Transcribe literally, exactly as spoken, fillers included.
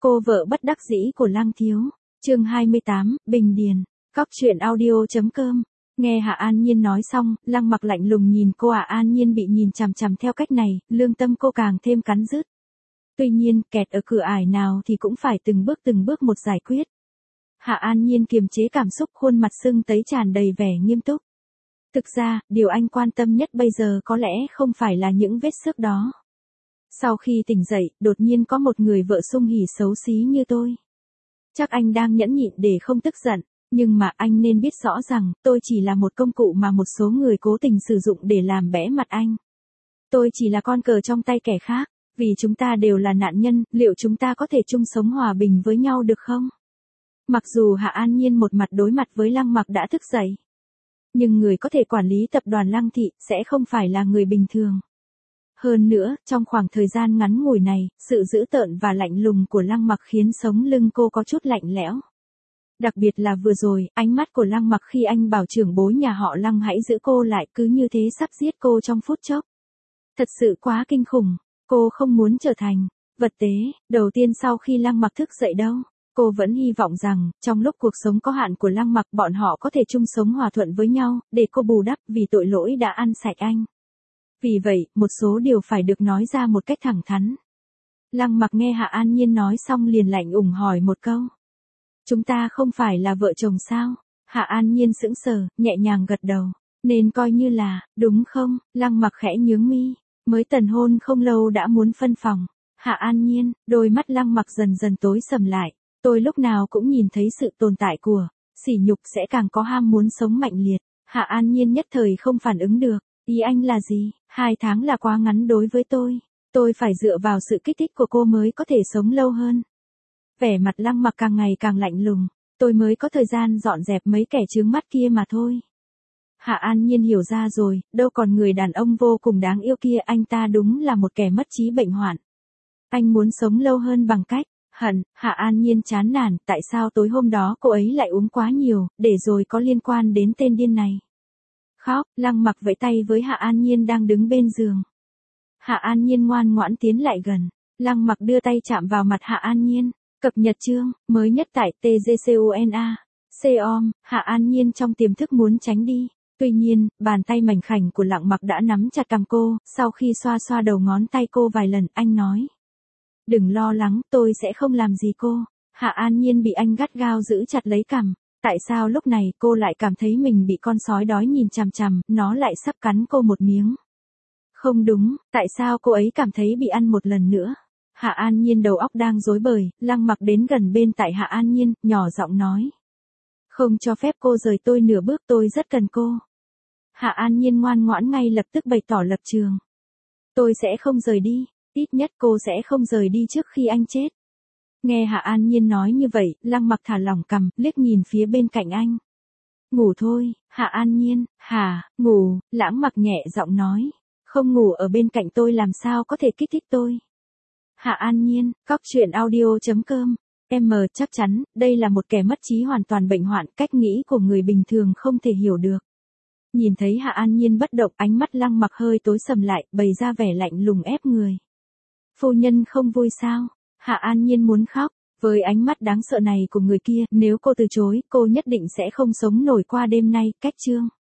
Cô vợ bất đắc dĩ của Lăng Thiếu. Chương hai mươi tám, Bình Điền. Cóc truyện audio.com. Nghe Hạ An Nhiên nói xong, Lăng Mặc lạnh lùng nhìn cô. Hạ An Nhiên bị nhìn chằm chằm theo cách này, lương tâm cô càng thêm cắn rứt. Tuy nhiên, kẹt ở cửa ải nào thì cũng phải từng bước từng bước một giải quyết. Hạ An Nhiên kiềm chế cảm xúc, khuôn mặt sưng tấy tràn đầy vẻ nghiêm túc. Thực ra, điều anh quan tâm nhất bây giờ có lẽ không phải là những vết xước đó. Sau khi tỉnh dậy, đột nhiên có một người vợ sung hỉ xấu xí như tôi. Chắc anh đang nhẫn nhịn để không tức giận, nhưng mà anh nên biết rõ rằng tôi chỉ là một công cụ mà một số người cố tình sử dụng để làm bẽ mặt anh. Tôi chỉ là con cờ trong tay kẻ khác, vì chúng ta đều là nạn nhân, liệu chúng ta có thể chung sống hòa bình với nhau được không? Mặc dù Hạ An Nhiên một mặt đối mặt với Lăng Mặc đã thức dậy, nhưng người có thể quản lý tập đoàn Lăng Thị sẽ không phải là người bình thường. Hơn nữa, trong khoảng thời gian ngắn ngủi này, sự dữ tợn và lạnh lùng của Lăng Mặc khiến sống lưng cô có chút lạnh lẽo. Đặc biệt là vừa rồi, ánh mắt của Lăng Mặc khi anh bảo trưởng bối nhà họ Lăng hãy giữ cô lại, cứ như thế sắp giết cô trong phút chốc. Thật sự quá kinh khủng, cô không muốn trở thành vật tế đầu tiên sau khi Lăng Mặc thức dậy đâu. Cô vẫn hy vọng rằng, trong lúc cuộc sống có hạn của Lăng Mặc bọn họ có thể chung sống hòa thuận với nhau, để cô bù đắp vì tội lỗi đã ăn sạch anh. Vì vậy, một số điều phải được nói ra một cách thẳng thắn. Lăng Mặc nghe Hạ An Nhiên nói xong liền lạnh ủng hỏi một câu. Chúng ta không phải là vợ chồng sao? Hạ An Nhiên sững sờ, nhẹ nhàng gật đầu. Nên coi như là, đúng không? Lăng Mặc khẽ nhướng mi. Mới tần hôn không lâu đã muốn phân phòng. Hạ An Nhiên, đôi mắt Lăng Mặc dần dần tối sầm lại. Tôi lúc nào cũng nhìn thấy sự tồn tại của sỉ nhục sẽ càng có ham muốn sống mạnh liệt. Hạ An Nhiên nhất thời không phản ứng được. Ý anh là gì? Hai tháng là quá ngắn đối với tôi. Tôi phải dựa vào sự kích thích của cô mới có thể sống lâu hơn. Vẻ mặt Lăng Mặc càng ngày càng lạnh lùng. Tôi mới có thời gian dọn dẹp mấy kẻ chướng mắt kia mà thôi. Hạ An Nhiên hiểu ra rồi, đâu còn người đàn ông vô cùng đáng yêu kia, anh ta đúng là một kẻ mất trí bệnh hoạn. Anh muốn sống lâu hơn bằng cách hận. Hạ An Nhiên chán nản, tại sao tối hôm đó cô ấy lại uống quá nhiều, để rồi có liên quan đến tên điên này. Khóc, Lăng Mặc vẫy tay với Hạ An Nhiên đang đứng bên giường. Hạ An Nhiên ngoan ngoãn tiến lại gần. Lăng Mặc đưa tay chạm vào mặt Hạ An Nhiên. Cập nhật chương mới nhất tại T G C O N A. Com, Hạ An Nhiên trong tiềm thức muốn tránh đi. Tuy nhiên, bàn tay mảnh khảnh của Lăng Mặc đã nắm chặt cằm cô, sau khi xoa xoa đầu ngón tay cô vài lần, anh nói. Đừng lo lắng, tôi sẽ không làm gì cô. Hạ An Nhiên bị anh gắt gao giữ chặt lấy cằm. Tại sao lúc này cô lại cảm thấy mình bị con sói đói nhìn chằm chằm, nó lại sắp cắn cô một miếng. Không đúng, tại sao cô ấy cảm thấy bị ăn một lần nữa? Hạ An Nhiên đầu óc đang rối bời, Lăng Mặc đến gần bên tại Hạ An Nhiên, nhỏ giọng nói. Không cho phép cô rời tôi nửa bước, tôi rất cần cô. Hạ An Nhiên ngoan ngoãn ngay lập tức bày tỏ lập trường. Tôi sẽ không rời đi, ít nhất cô sẽ không rời đi trước khi anh chết. Nghe Hạ An Nhiên nói như vậy, Lăng Mặc thả lỏng cằm, liếc nhìn phía bên cạnh anh. Ngủ thôi. Hạ An Nhiên, hả, ngủ, Lãng Mặc nhẹ giọng nói. Không ngủ ở bên cạnh tôi làm sao có thể kích thích tôi. Hạ An Nhiên, cóc truyện audio.com. Em chắc chắn, đây là một kẻ mất trí hoàn toàn bệnh hoạn, cách nghĩ của người bình thường không thể hiểu được. Nhìn thấy Hạ An Nhiên bất động, ánh mắt Lăng Mặc hơi tối sầm lại, bày ra vẻ lạnh lùng ép người. Phu nhân không vui sao? Hạ An Nhiên muốn khóc. Với ánh mắt đáng sợ này của người kia, nếu cô từ chối, cô nhất định sẽ không sống nổi qua đêm nay. Cách chương